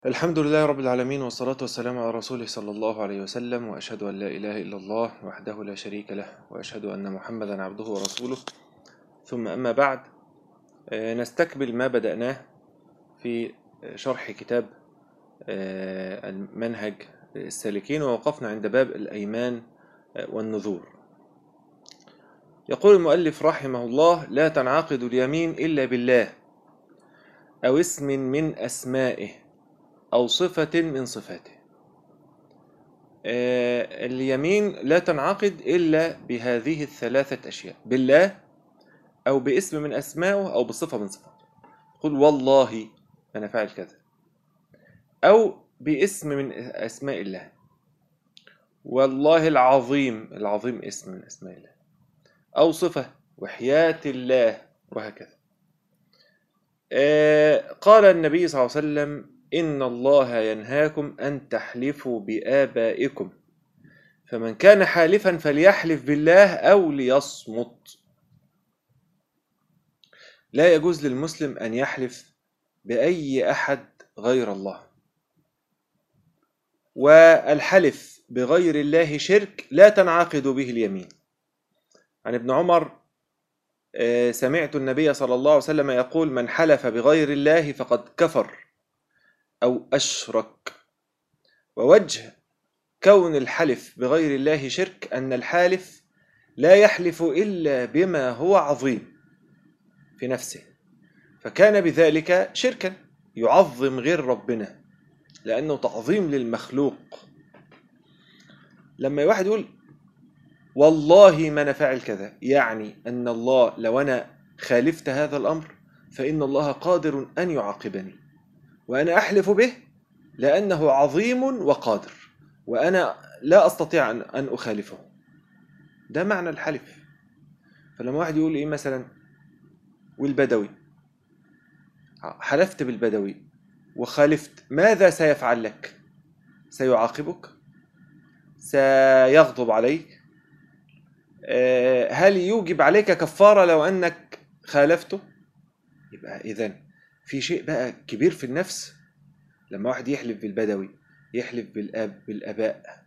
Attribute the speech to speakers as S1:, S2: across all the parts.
S1: الحمد لله رب العالمين، والصلاة والسلام على رسوله صلى الله عليه وسلم، وأشهد أن لا إله إلا الله وحده لا شريك له، وأشهد أن محمدا عبده ورسوله. ثم أما بعد، نستكمل ما بدأناه في شرح كتاب المنهج السالكين، ووقفنا عند باب الأيمان والنذور. يقول المؤلف رحمه الله: لا تنعقد اليمين إلا بالله أو اسم من أسمائه أو صفة من صفاته. اليمين لا تنعقد إلا بهذه الثلاثة أشياء: بالله، أو باسم من أسمائه، أو بصفة من صفاته. قل والله أنا فاعل كذا، أو باسم من أسماء الله. والله العظيم، العظيم اسم من أسماء الله، أو صفة، وحياة الله، وهكذا. قال النبي صلى الله عليه وسلم: إن الله ينهاكم أن تحلفوا بآبائكم، فمن كان حالفا فليحلف بالله أو ليصمت. لا يجوز للمسلم أن يحلف بأي أحد غير الله، والحلف بغير الله شرك لا تنعقد به اليمين. عن ابن عمر: سمعت النبي صلى الله عليه وسلم يقول: من حلف بغير الله فقد كفر أو أشرك. ووجه كون الحلف بغير الله شرك أن الحالف لا يحلف إلا بما هو عظيم في نفسه، فكان بذلك شركا، يعظم غير ربنا لأنه تعظيم للمخلوق. لما واحد يقول والله ما أنا فاعل كذا، يعني أن الله لو أنا خالفت هذا الأمر فإن الله قادر أن يعاقبني، وأنا أحلف به لأنه عظيم وقادر، وأنا لا أستطيع أن أخالفه. ده معنى الحلف. فلما واحد يقول إيه مثلا: والبدوي، حلفت بالبدوي وخالفت، ماذا سيفعل لك؟ سيعاقبك؟ سيغضب عليك؟ هل يوجب عليك كفارة لو أنك خالفته؟ يبقى إذن في شيء بقى كبير في النفس لما واحد يحلف بالبدوي، يحلف بالأب، بالأباء،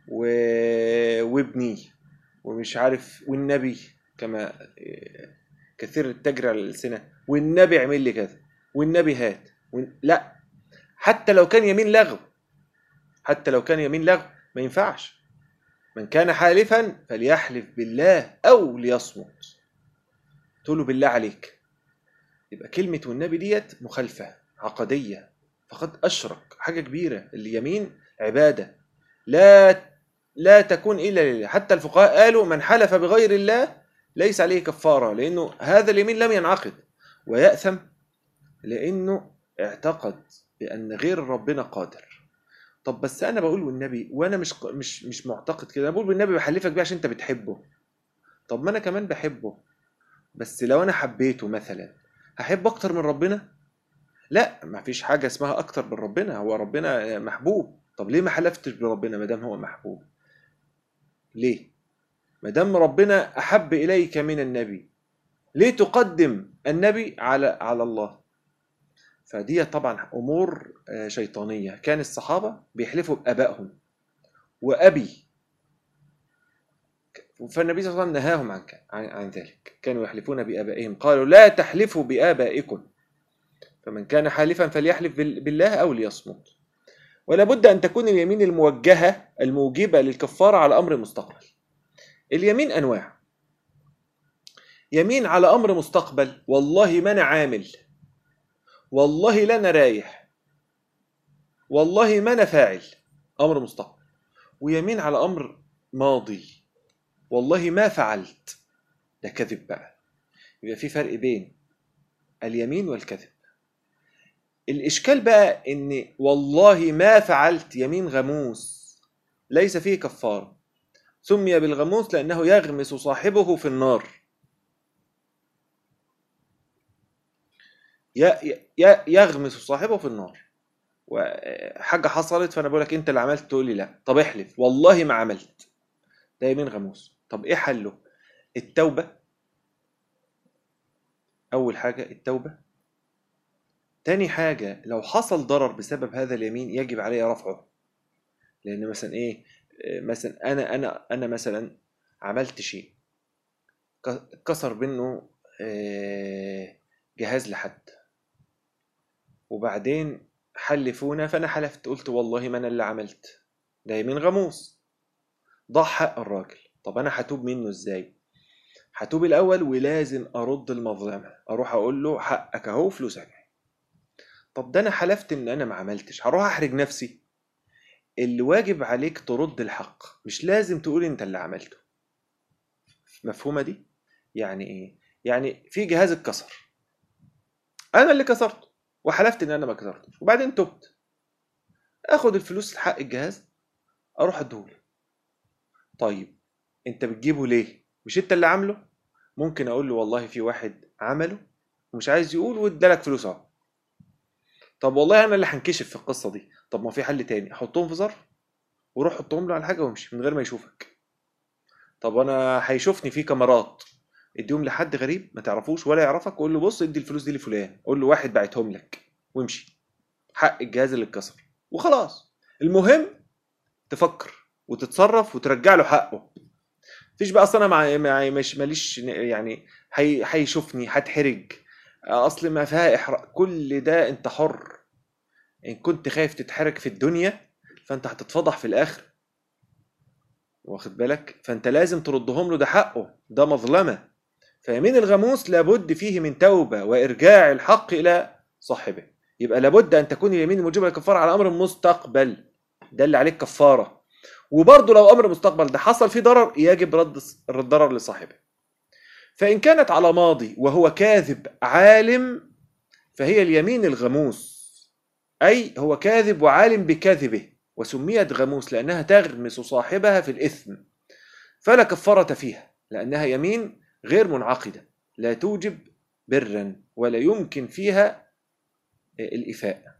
S1: وابني، ومش عارف، والنبي، كما كثير تجري على الألسنة: والنبي عمل لي كذا، والنبي هات. لا، حتى لو كان يمين لغو، حتى لو كان يمين لغو ما ينفعش. من كان حالفا فليحلف بالله أو ليصمت. تقول له بالله عليك، يبقى كلمة والنبي ديت مخالفة عقدية، فقد أشرك، حاجة كبيرة. اليمين عبادة لا تكون إلا لله. حتى الفقهاء قالوا: من حلف بغير الله ليس عليه كفارة، لأنه هذا اليمين لم ينعقد، ويأثم لأنه اعتقد بأن غير ربنا قادر. طب بس أنا بقول والنبي وأنا مش معتقد كده، أنا بقول بالنبي بحلفك بيه عشان أنت بتحبه. طب ما أنا كمان بحبه، بس لو أنا حبيته مثلا هحب أكتر من ربنا؟ لا، ما فيش حاجة اسمها أكتر من ربنا، هو ربنا محبوب. طب ليه ما حلفتش بربنا ما دام هو محبوب؟ ليه؟ ما دام ربنا أحب إليك من النبي، ليه تقدم النبي على الله؟ فدي طبعا أمور شيطانية. كان الصحابة بيحلفوا بآبائهم وأبي، فالنبي صلى الله عليه وسلم نهاهم عن ذلك. كانوا يحلفون بآبائهم، قالوا: لا تحلفوا بآبائكم، فمن كان حالفا فليحلف بالله أو ليصمت. ولا بد أن تكون اليمين الموجهة الموجبة للكفارة على أمر مستقبل. اليمين أنواع: يمين على أمر مستقبل: والله ما أنا عامل، والله لا أنا رايح، والله ما أنا فاعل، أمر مستقبل. ويمين على أمر ماضي: والله ما فعلت، ده كذب بقى. يبقى في فرق بين اليمين والكذب. الإشكال بقى إن والله ما فعلت يمين غموس ليس فيه كفارة، سمي بالغموس لأنه يغمس صاحبه في النار. يغمس صاحبه في النار. وحاجة حصلت فأنا بقول لك أنت اللي عملت، تقول لي لا، طب احلف والله ما عملت، ده يمين غموس. طب إيه حله؟ التوبة. أول حاجة التوبة. تاني حاجة، لو حصل ضرر بسبب هذا اليمين يجب علي رفعه. لأن مثلا إيه، مثلا أنا مثلا عملت شيء كسر منه جهاز لحد، وبعدين حلفونا فأنا حلفت قلت والله ما أنا اللي عملت، ده يمين غموس، ضاع حق الراجل. طب أنا هتوب منه إزاي؟ هتوب الأول ولازم أرد المظلمة، أروح أقول له حقك أهو، فلوسك. طب ده أنا حلفت إن أنا ما عملتش، هروح أحرج نفسي؟ اللي واجب عليك ترد الحق، مش لازم تقول أنت اللي عملته. مفهومة دي؟ يعني إيه؟ يعني في جهاز اتكسر، أنا اللي كسرته وحلفت إن أنا ما كسرتش، وبعدين تبت، آخد الفلوس حق الجهاز أروح أديهوله. طيب أنت بتجيبه ليه؟ مش أنت اللي عامله؟ ممكن أقول له والله في واحد عمله ومش عايز يقول وادالك فلوس أهو. طب والله انا اللي هنكشف في القصه دي. طب ما في حل تاني، احطهم في ظرف وروح حطهم له على حاجه وامشي من غير ما يشوفك. طب انا هيشوفني في كاميرات، اديهم لحد غريب ما تعرفوش ولا يعرفك، قول له بص ادي الفلوس دي لفلان، قول له واحد بعتهم لك، وامشي حق الجهاز اللي اتكسر وخلاص. المهم تفكر وتتصرف وترجع له حقه. مفيش بقى اصل انا مش ماليش يعني هيشوفني هتحرج، اصل ما فيها احراج، كل ده انت حر. ان كنت خايف تتحرك في الدنيا فانت هتتفضح في الاخر، واخد بالك؟ فانت لازم تردهم له، ده حقه، ده مظلمة. فيمين الغموس لابد فيه من توبة وارجاع الحق الى صاحبه. يبقى لابد ان تكون اليمين الموجبة للكفارة على امر مستقبل، ده اللي عليك كفارة. وبرضه لو امر مستقبل ده حصل فيه ضرر يجب رد الضرر لصاحبه. فان كانت على ماضي وهو كاذب عالم فهي اليمين الغموس، أي هو كاذب وعالم بكذبه، وسميت غموس لأنها تغمس صاحبها في الإثم، فلا كفارة فيها لأنها يمين غير منعقدة، لا توجب برا ولا يمكن فيها الإفاء.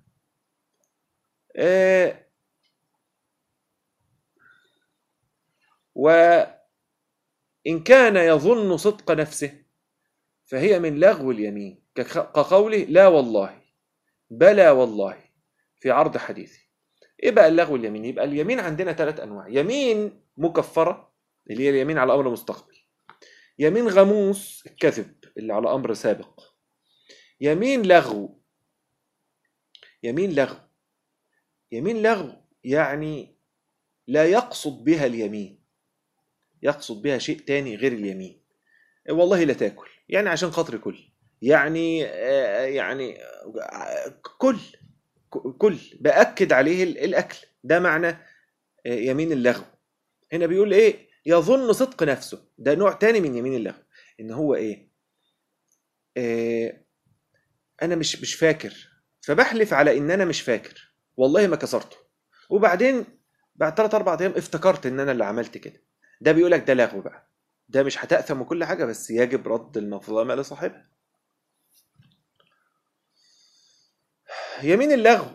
S1: وإن كان يظن صدق نفسه فهي من لغو اليمين، كقوله لا والله بلى والله في عرض حديثه. ايه بقى اللغو اليمين؟ يبقى اليمين عندنا 3 انواع: يمين مكفره اللي هي اليمين على امر مستقبل، يمين غموس الكذب اللي على امر سابق، يمين لغو. يمين لغو، يمين لغو يعني لا يقصد بها اليمين، يقصد بها شيء تاني غير اليمين. والله لا تاكل، يعني عشان خاطر كل، يعني يعني كل كل باكد عليه الاكل، ده معنى يمين اللغو. هنا بيقول ايه؟ يظن صدق نفسه، ده نوع تاني من يمين اللغو. ان هو ايه، انا مش فاكر، فبحلف على ان انا مش فاكر والله ما كسرته، وبعدين بعد 3 4 ايام افتكرت ان انا اللي عملت كده. ده بيقول لك ده لغو بقى، ده مش هتأثم وكل حاجه بس يجب رد المظلمه لصاحبها. يمين اللغو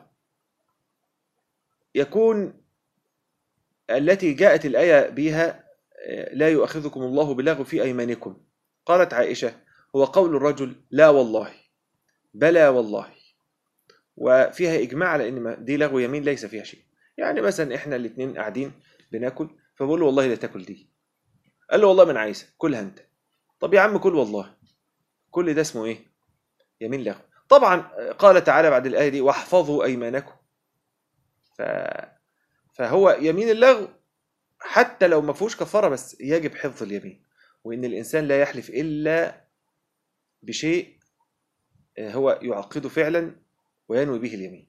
S1: يكون التي جاءت الآية بها لا يؤاخذكم الله باللغو في أيمانكم. قالت عائشة هو قول الرجل لا والله بلى والله، وفيها إجماع على إن دي لغو يمين ليس فيها شيء. يعني مثلا إحنا الاتنين قاعدين بناكل، فبقول له والله لا تاكل دي، قال له والله ما أنا عايزها كلها أنت. طب يا عم كل والله، كل ده اسمه إيه؟ يمين لغو. طبعا قال تعالى بعد الآية دي واحفظوا أيمانكم، ف... فهو يمين اللغو حتى لو ما فيهوش كفارة بس يجب حفظ اليمين، وإن الإنسان لا يحلف إلا بشيء هو يعقده فعلا وينوي به اليمين.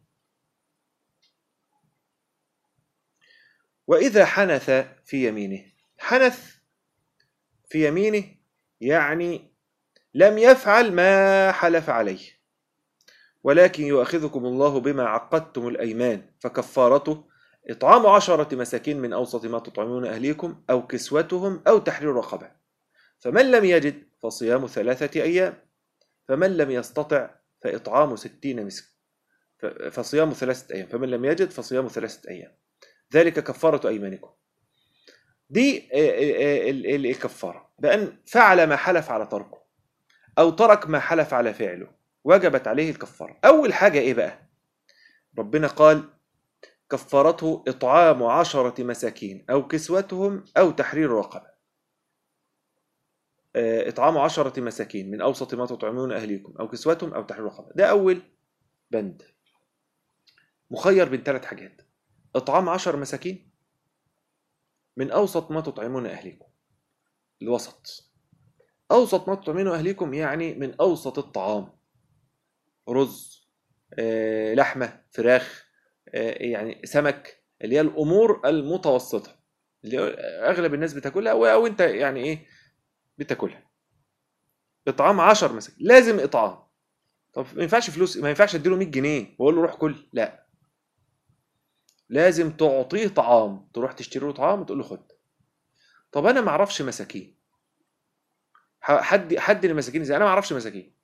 S1: وإذا حنث في يمينه، حنث في يمينه يعني لم يفعل ما حلف عليه، ولكن يؤاخذكم الله بما عقدتم الأيمان فكفارته إطعام 10 مساكين من أوسط ما تطعمون أهليكم أو كسوتهم أو تحرير رقبة، فمن لم يجد فصيام 3 أيام، فمن لم يستطع فإطعام 60 مسكين، فصيام 3 أيام، فمن لم يجد فصيام 3 أيام، ذلك كفارة أيمانكم. دي الكفارة بأن فعل ما حلف على تركه أو ترك ما حلف على فعله. وجبت عليه الكفارة. أول حاجة إيه بقى؟ ربنا قال كفارته إطعام 10 مساكين أو كسوتهم أو تحرير رقبة. إطعام 10 مساكين من أوسط ما تطعمون أهليكم أو كسوتهم أو تحرير رقبة. ده أول بند. مخير بين 3 حاجات: إطعام 10 مساكين من أوسط ما تطعمون أهليكم. الوسط، أوسط ما تطعمون أهليكم يعني من أوسط الطعام، رز، لحمة، فراخ، يعني سمك، اللي هي الأمور المتوسطة اللي أغلب الناس بتاكلها أو أنت يعني إيه بتاكلها. إطعام 10 مساكين، لازم إطعام. طب ما ينفعش فلوس، ما ينفعش أديله 100 جنيه وأقول له روح كل، لا، لازم تعطيه طعام، تروح تشتري له طعام وتقول له خد. طب أنا ما أعرفش مساكين، حد المساكين ازاي؟ انا ما اعرفش مساكين.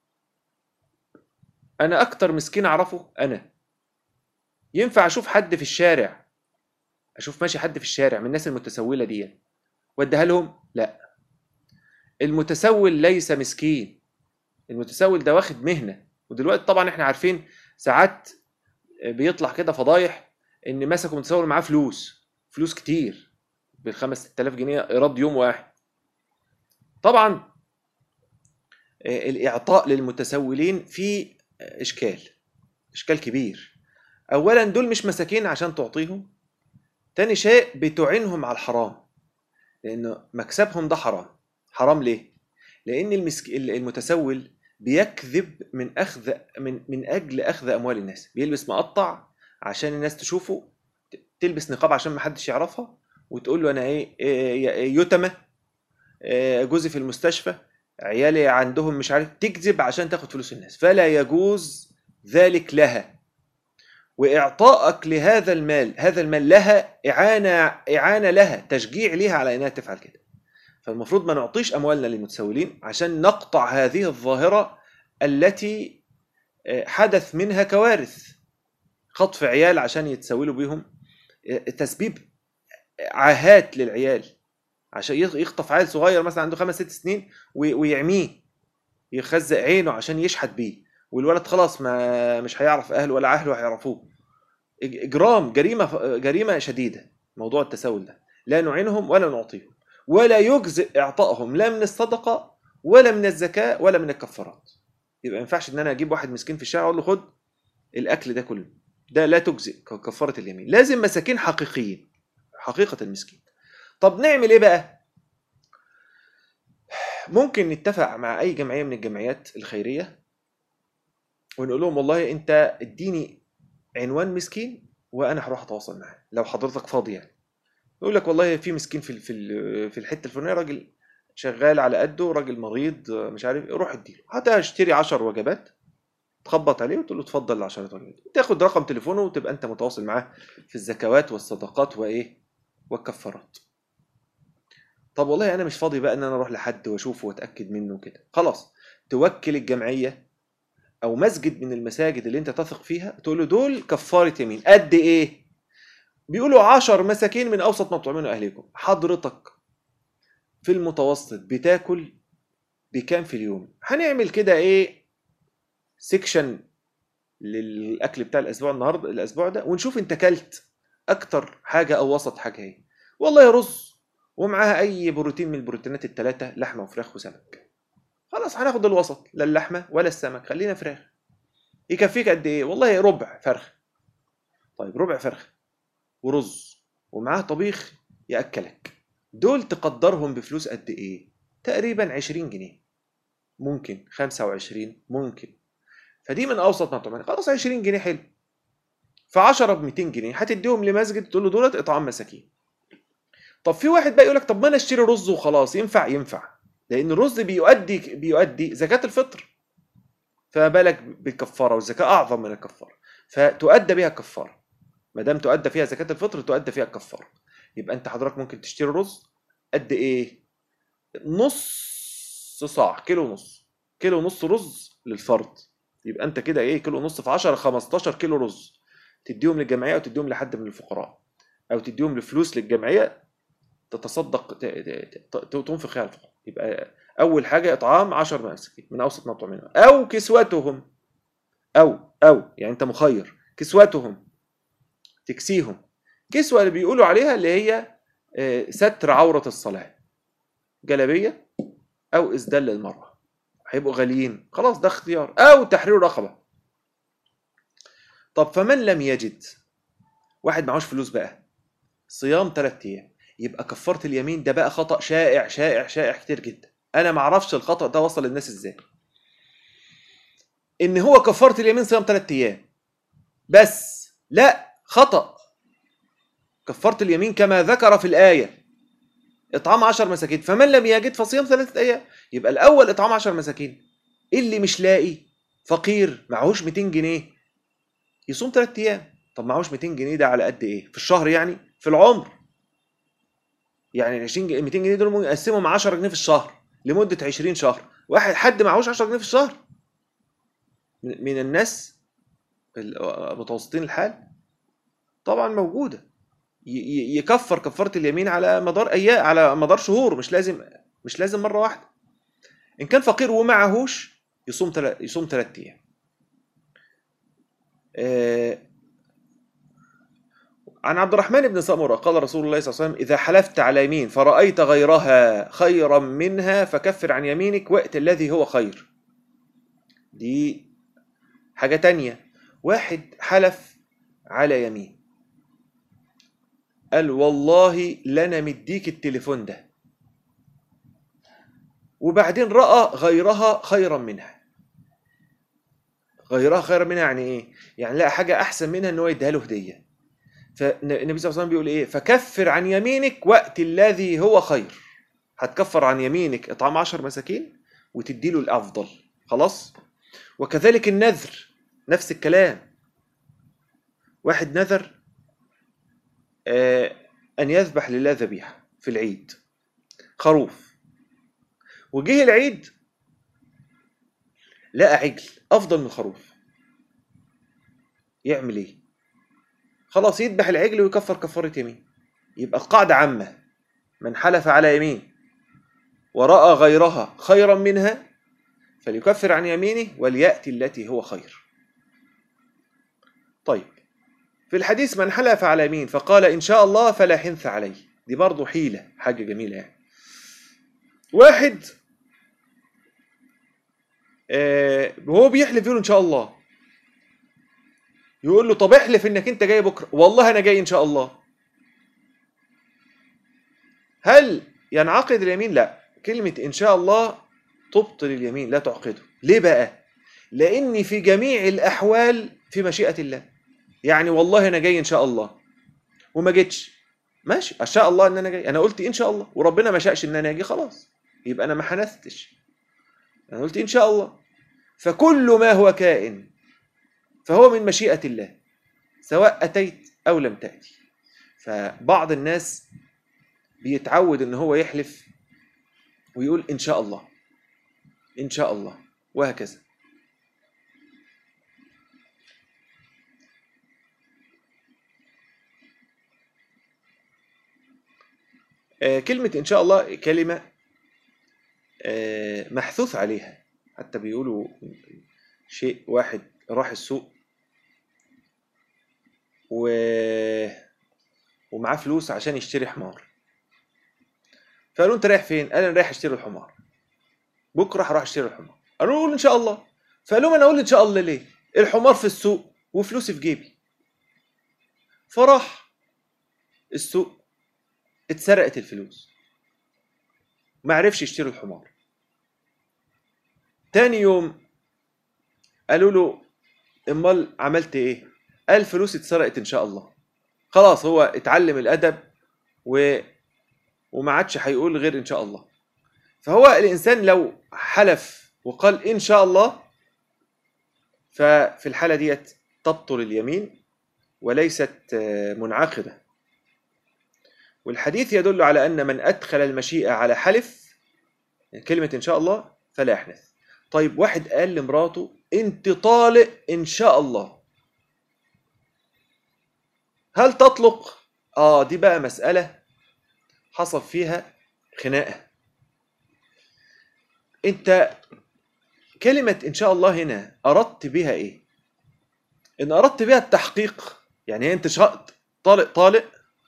S1: انا اكتر مسكين اعرفه انا. ينفع اشوف حد في الشارع، اشوف ماشي حد في الشارع من الناس المتسولة دي واديها لهم؟ لا. المتسول ليس مسكين، المتسول ده واخد مهنة. ودلوقتي طبعا احنا عارفين ساعات بيطلع كده فضايح ان مسكوا متسول معاه فلوس كتير، ب5-6 آلاف جنيه ايراد يوم واحد. طبعا الاعطاء للمتسولين فيه اشكال كبير. اولا دول مش مساكين عشان تعطيهم. تاني شيء بتعينهم على الحرام، لان مكسبهم ده حرام. حرام ليه؟ لان المتسول بيكذب من اجل اخذ اموال الناس. بيلبس مقطع عشان الناس تشوفه، تلبس نقاب عشان ما حدش يعرفها، وتقول له انا ايه يتمه، جوزي في المستشفى، عيالي عندهم مش عارف، تكذب عشان تاخد فلوس الناس. فلا يجوز ذلك لها. وإعطائك لهذا المال، هذا المال لها إعانة لها، تشجيع لها على أنها تفعل كده. فالمفروض ما نعطيش أموالنا للمتسولين عشان نقطع هذه الظاهرة التي حدث منها كوارث. خطف عيال عشان يتسولوا بيهم، تسبيب عاهات للعيال عشان يخطف عيل صغير مثلا عنده 5-6 سنين ويعميه، يخزق عينه عشان يشحت بيه، والولد خلاص ما مش هيعرف أهله ولا أهله هيعرفوه. جريمة شديدة. موضوع التسول ده لا نعينهم ولا نعطيهم، ولا يجزئ إعطائهم لا من الصدقة ولا من الزكاة ولا من الكفارات. يبقى ما ينفعش إن أنا أجيب واحد مسكين في الشارع أقول له خد الأكل ده كله، ده لا تجزئ كفارة اليمين. لازم مساكين حقيقيين، حقيقة المسكين. طب نعمل إيه بقى؟ ممكن نتفق مع أي جمعية من الجمعيات الخيرية ونقول لهم والله أنت اديني عنوان مسكين وأنا هروح أتواصل معاه لو حضرتك فاضي. يعني يقول لك والله في مسكين في الحته الفلانيه، راجل شغال على قده، راجل مريض مش عارف، روح اديله. هتشتري 10 وجبات، تخبط عليه وتقول له اتفضل ال 10 وجبات، تاخد رقم تليفونه وتبقى انت متواصل معاه في الزكوات والصدقات والكفارات. طب والله انا مش فاضي بقى ان انا اروح لحد واشوفه واتاكد منه كده، خلاص توكل الجمعيه او مسجد من المساجد اللي انت تثق فيها، تقول له دول كفاره يمين قد ايه؟ بيقولوا 10 مساكين من اوسط ما تطعمون اهليكم. حضرتك في المتوسط بتاكل بكام في اليوم؟ هنعمل كده ايه سيكشن للاكل بتاع الاسبوع ده ونشوف انت كلت اكتر حاجه او وسط حاجه ايه. والله رز ومعاها اي بروتين من البروتينات ال3، لحمه وفراخ وسمك. خلاص هناخد الوسط، لا اللحمه ولا السمك، خلينا فراخ. يكفيك قد ايه؟ والله ربع فرخ. طيب ربع فرخ ورز ومعاه طبيخ ياكلك، دول تقدرهم بفلوس قد ايه؟ تقريبا 20 جنيه، ممكن 25، ممكن. فدي من اوسط ما تعمل. خلاص 20 جنيه حلو. ف10 ب 200 جنيه هتديهم لمسجد تقول له دولت اطعام مساكين. طب في واحد بقى يقول لك طب ما انا اشتري رز وخلاص. ينفع لان الرز بيؤدي زكاة الفطر، فما بالك بالكفاره، والزكاه اعظم من الكفاره، فتؤدى بها الكفاره. ما دام تؤدى فيها زكاة الفطر تؤدى فيها الكفاره. يبقى انت حضرتك ممكن تشتري رز قد ايه؟ نص صاع، كيلو ونص رز للفرد. يبقى انت كده ايه، كيلو ونص في 10 15 كيلو رز، تديهم للجمعيه او تديهم لحد من الفقراء او تديهم لفلوس للجمعيه تتصدق تنفق فيها الفقراء. يبقى أول حاجة إطعام 10 مساكين من أوسط ما تطعمون، أو كسوتهم، أو يعني أنت مخير، كسوتهم تكسيهم. كسوة اللي بيقولوا عليها اللي هي ستر عورة الصلاة، جلابية أو إسدال للمرأة، هيبقوا غاليين خلاص، ده اختيار، أو تحرير رقبة. طب فمن لم يجد، واحد معهوش فلوس بقى، صيام 3 أيام، يبقى كفارة اليمين. ده بقى خطأ شائع شائع شائع كتير جدا، أنا معرفش الخطأ ده وصل للناس إزاي، إن هو كفارة اليمين صيام 3 أيام بس. لا، خطأ. كفارة اليمين كما ذكر في الآية إطعام 10 مساكين، فمن لم يجد فصيام 3 أيام. يبقى الأول إطعام 10 مساكين. اللي مش لاقي، فقير معهوش 200 جنيه، يصوم 3 أيام. طب معهوش 200 جنيه ده على قد إيه؟ في الشهر يعني؟ في العمر. يعني 20 200 جنيه دول ممكن يقسمهم 10 جنيه في الشهر لمدة 20 شهر. حد معهوش 10 جنيه في الشهر من الناس متوسطين الحال طبعا موجودة، يكفر كفارة اليمين على مدار أيام، على مدار شهور، مش لازم مرة واحدة. إن كان فقير ومعهوش يصوم 3 أيام. عن عبد الرحمن بن سمرة قال رسول الله صلى الله عليه وسلم: إذا حلفت على يمين فرأيت غيرها خيرا منها فكفر عن يمينك وأت الذي هو خير. دي حاجة تانية. واحد حلف على يمين، قال والله لنا مديك التليفون ده، وبعدين رأى غيرها خيرا منها. غيرها خيرا منها يعني ايه؟ يعني لقى حاجة أحسن منها إن هو يديها له هدية. فالنبي صلى الله عليه وسلم بيقول ايه؟ فكفر عن يمينك وأت الذي هو خير. هتكفر عن يمينك إطعام 10 مساكين وتدي له الأفضل. خلاص؟ وكذلك النذر نفس الكلام. واحد نذر أن يذبح لله ذبيحة في العيد، خروف، وجه العيد لقى عجل أفضل من الخروف، يعمل إيه؟ خلاص يذبح العجل ويكفر كفارة يمين. يبقى القاعدة عامة: من حلف على يمين ورأى غيرها خيرا منها فليكفر عن يمينه وليأتي التي هو خير. طيب، في الحديث من حلف على يمين فقال إن شاء الله فلا حنث عليه، دي برضو حيلة، حاجة جميلة يعني. واحد وهو بيحلف يقول إن شاء الله، يقول له طب احلف إنك أنت جاي بكرة، والله أنا جاي إن شاء الله. هل ينعقد اليمين؟ لا، كلمة إن شاء الله تبطل اليمين لا تعقده. ليه بقى؟ لأن في جميع الأحوال في مشيئة الله. يعني والله أنا جاي إن شاء الله وما جيتش، ماشي، إن شاء الله إن أنا جاي، أنا قلت إن شاء الله وربنا ما شاءش إن أنا أجي، خلاص يبقى أنا ما حنثتش، أنا قلت إن شاء الله. فكل ما هو كائن فهو من مشيئة الله سواء أتيت أو لم تأتي. فبعض الناس بيتعود إن هو يحلف ويقول إن شاء الله إن شاء الله وهكذا. كلمة إن شاء الله كلمة محثوث عليها. حتى بيقولوا شيء، واحد راح السوق ومعاه فلوس عشان يشتري حمار، فقالوا انت رايح فين؟ قال انا رايح اشتري الحمار، بكره هروح اشتري الحمار. قالوا له قول ان شاء الله. فقال لهم انا اقول ان شاء الله ليه؟ الحمار في السوق وفلوسي في جيبي. فراح السوق، اتسرقت الفلوس، ما عرفش يشتري الحمار. تاني يوم قالوا له امال عملت ايه؟ قال فلوسي اتسرقت ان شاء الله. خلاص هو اتعلم الادب وما عادش هيقول غير ان شاء الله. فهو الانسان لو حلف وقال ان شاء الله ففي الحالة ديت تبطل اليمين وليست منعقدة. والحديث يدل على أن من أدخل المشيئة على حلف، كلمة إن شاء الله، فلا يحنث. طيب واحد قال لمراته أنت طالق إن شاء الله، هل تطلق؟ دي بقى مسألة حصل فيها خناقة. انت كلمة ان شاء الله هنا اردت بها ايه؟ ان اردت بها التحقيق، يعني انت طالق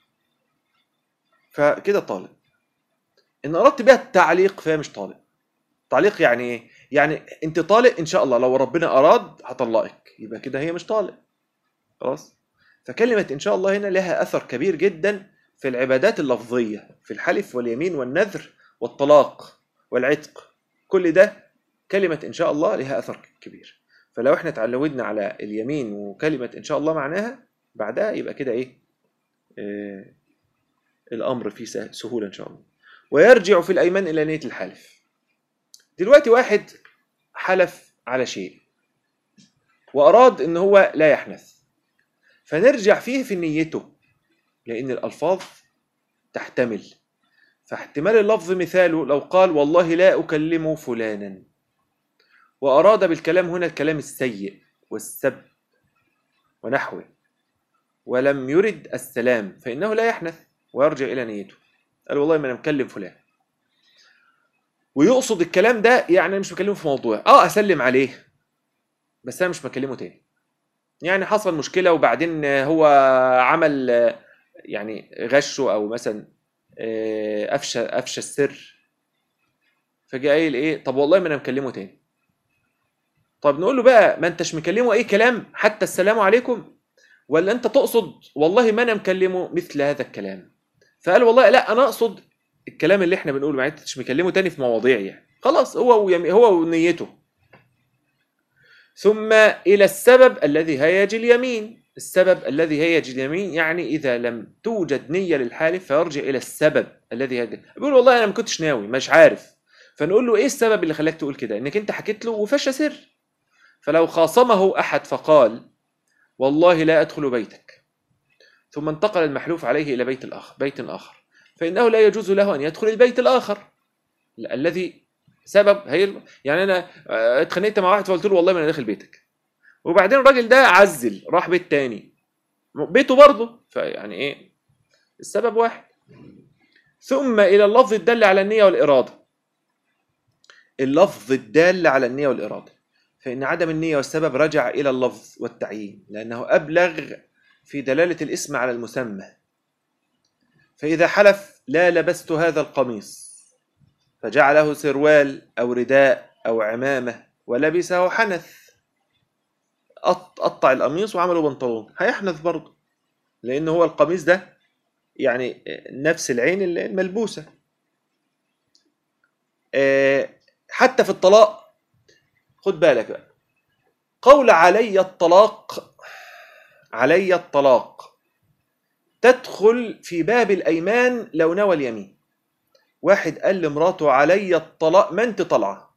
S1: فكده طالق. ان اردت بها التعليق فهي مش طالق. تعليق يعني ايه؟ يعني انت طالق ان شاء الله، لو ربنا اراد هطلقك، يبقى كده هي مش طالق. خلاص. فكلمة ان شاء الله هنا لها اثر كبير جدا في العبادات اللفظية، في الحلف واليمين والنذر والطلاق والعتق، كل ده كلمة إن شاء الله لها أثر كبير. فلو احنا تعودنا على اليمين وكلمة إن شاء الله معناها بعدها، يبقى كده إيه؟ الأمر فيه سهولة إن شاء الله. ويرجع في الأيمان إلى نية الحلف. دلوقتي واحد حلف على شيء وأراد إن هو لا يحنث، فنرجع فيه في نيته، لأن الألفاظ تحتمل. فاحتمال اللفظ مثاله لو قال والله لا أكلم فلانا، وأراد بالكلام هنا الكلام السيء والسب ونحوه، ولم يرد السلام، فإنه لا يحنث ويرجع إلى نيته. قال والله ما أنا مكلم فلان، ويقصد الكلام ده يعني أنا مش بكلمه في موضوع، أسلم عليه بس أنا مش بكلمه تاني. يعني حصل مشكلة وبعدين هو عمل يعني غشه، أو مثلا أفشى السر، فجاء قايل إيه؟ طب والله ما أنا مكلمه تاني. طب نقول له بقى ما أنتش مكلمه أي كلام حتى السلام عليكم، ولا أنت تقصد والله ما أنا مكلمه مثل هذا الكلام؟ فقال والله لا، أنا أقصد الكلام اللي احنا بنقوله، ما أنتش مكلمه تاني في مواضيع يعني. خلاص، هو ونيته. ثم إلى السبب الذي هيج اليمين. السبب الذي هيج اليمين يعني إذا لم توجد نية للحالف فيرجع إلى السبب الذي هيج. بيقول والله أنا ما كنتش ناوي، مش عارف. فنقول له إيه السبب اللي خلاك تقول كده؟ إنك أنت حكيت له وفشى سر. فلو خاصمه أحد فقال والله لا أدخل بيتك، ثم انتقل المحلوف عليه إلى بيت آخر، فإنه لا يجوز له أن يدخل البيت الآخر الذي سبب يعني أنا اتخانقت مع واحد فقلت له والله ما أنا داخل بيتك، وبعدين الراجل ده عزل راح بيت تاني، بيته برضه، فيعني إيه؟ السبب واحد. ثم إلى اللفظ الدال على النية والإرادة. اللفظ الدال على النية والإرادة، فإن عدم النية والسبب رجع إلى اللفظ والتعيين، لأنه أبلغ في دلالة الاسم على المسمى. فإذا حلف لا لبست هذا القميص، فجعله سروال أو رداء أو عمامة ولبسه حنث، قطع القميص وعمله بنطلون، هيحنث برضه، لأنه هو القميص ده يعني نفس العين الملبوسة. حتى في الطلاق خد بالك بقى، قول علي الطلاق تدخل في باب الأيمان لو نوى اليمين. واحد قال لمراته علي الطلاق ما انت طلعه،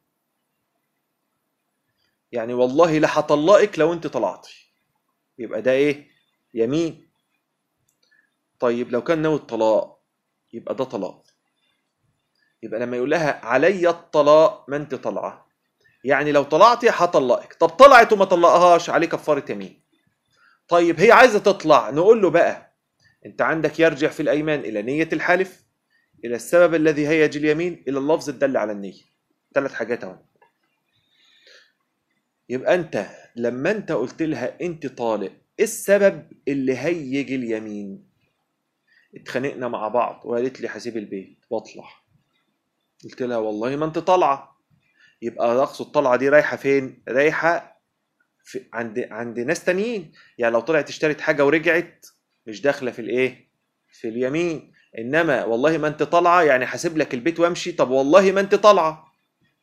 S1: يعني والله لا هطلقك لو انت طلعتي، يبقى ده ايه؟ يمين. طيب لو كان ناوي الطلاق يبقى ده طلاق. يبقى لما يقول لها علي الطلاق ما انت طلعه، يعني لو طلعتي هطلقك. طب طلعت وما طلقهاش، عليه كفارة يمين. طيب هي عايزة تطلع، نقول له بقى انت عندك يرجع في الأيمان إلى نية الحلف، إلى السبب الذي هيج اليمين، إلى اللفظ الدل على النية. 3 حاجات اهو. يبقى انت لما انت قلت لها انت طالق، ايه السبب اللي هيج اليمين؟ اتخانقنا مع بعض وقالت لي هسيب البيت واطلع، قلت لها والله ما انت طالعه، يبقى اقصد طالعه دي رايحه فين؟ رايحه عند ناس تانيين. يعني لو طلعت اشترت حاجه ورجعت مش داخله في الايه؟ في اليمين. انما والله ما انت طالعه يعني هسيب لك البيت وامشي، طب والله ما انت طالعه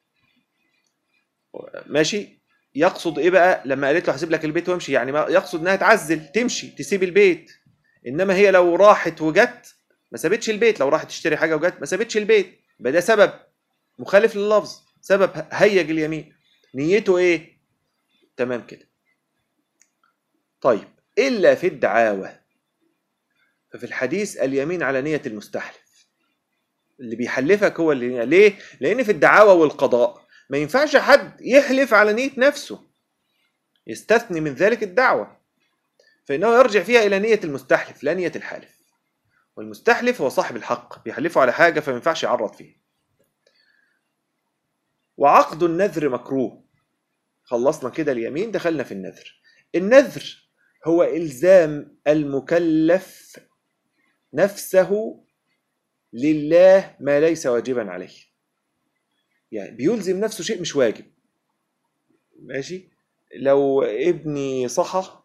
S1: ماشي. يقصد ايه بقى لما قالت له هسيب لك البيت وامشي؟ يعني ما يقصد انها تعزل، تمشي، تسيب البيت. انما هي لو راحت وجت ما سابتش البيت، لو راحت تشتري حاجه وجت ما سابتش البيت، يبقى ده سبب مخالف لللفظ، سبب هيج اليمين. نيته ايه؟ تمام كده. طيب الا في الدعاوى، ففي الحديث اليمين على نية المستحلف، اللي بيحلفك هو اللي ليه؟ لان في الدعاوى والقضاء ما ينفعش حد يحلف على نية نفسه، يستثني من ذلك الدعوة، فإنه يرجع فيها إلى نية المستحلف لا نية الحالف. والمستحلف هو صاحب الحق، بيحلفه على حاجة فما ينفعش يعرض فيها. وعقد النذر مكروه. خلصنا كده اليمين، دخلنا في النذر. النذر هو إلزام المكلف نفسه لله ما ليس واجبا عليه، يعني بيلزم نفسه شيء مش واجب. ماشي؟ لو ابني صحى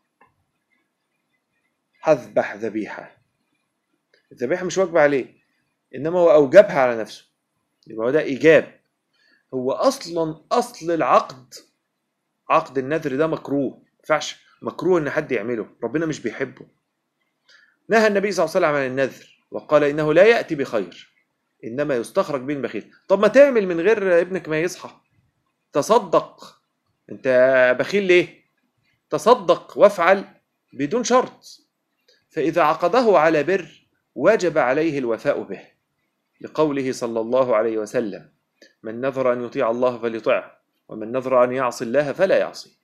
S1: هذبح ذبيحة، الذبيحة مش واجبة عليه، إنما هو أوجبها على نفسه، يبقى هو ده إيجاب. هو أصلا أصل العقد، عقد النذر ده مكروه، ما ينفعش، مكروه إن حد يعمله، ربنا مش بيحبه. نهى النبي صلى الله عليه وسلم عن النذر وقال إنه لا يأتي بخير إنما يستخرج به البخيل. طب ما تعمل من غير ابنك ما يصحى، تصدق، أنت بخيل ليه؟ تصدق وافعل بدون شرط. فإذا عقده على بر وجب عليه الوفاء به، لقوله صلى الله عليه وسلم: من نذر أن يطيع الله فليطعه، ومن نذر أن يعصي الله فلا يعصي.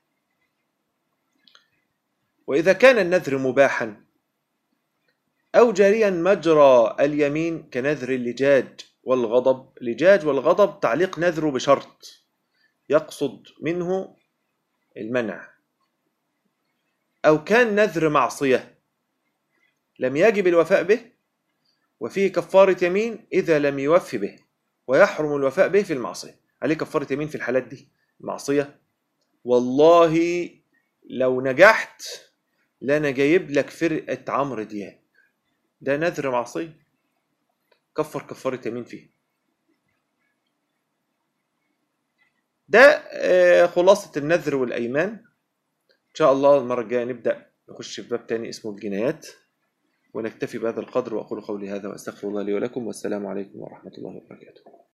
S1: وإذا كان النذر مباحا أو جاريا مجرى اليمين كنذر اللجاج والغضب، لجاج والغضب تعليق نذره بشرط يقصد منه المنع، أو كان نذر معصية لم يجب الوفاء به وفيه كفارة يمين إذا لم يوفي به، ويحرم الوفاء به في المعصية. عليه كفارة يمين في الحالات دي، معصية، والله لو نجحت لأنا جايب لك فرقة عمرو دياب، ده نذر معصية، كفر كفارة يمين فيه. ده خلاصة النذر والأيمان. إن شاء الله المرة الجاية نبدأ نخش في باب تاني اسمه الجنايات، ونكتفي بهذا القدر، وأقول قولي هذا وأستغفر الله لي ولكم، والسلام عليكم ورحمة الله وبركاته.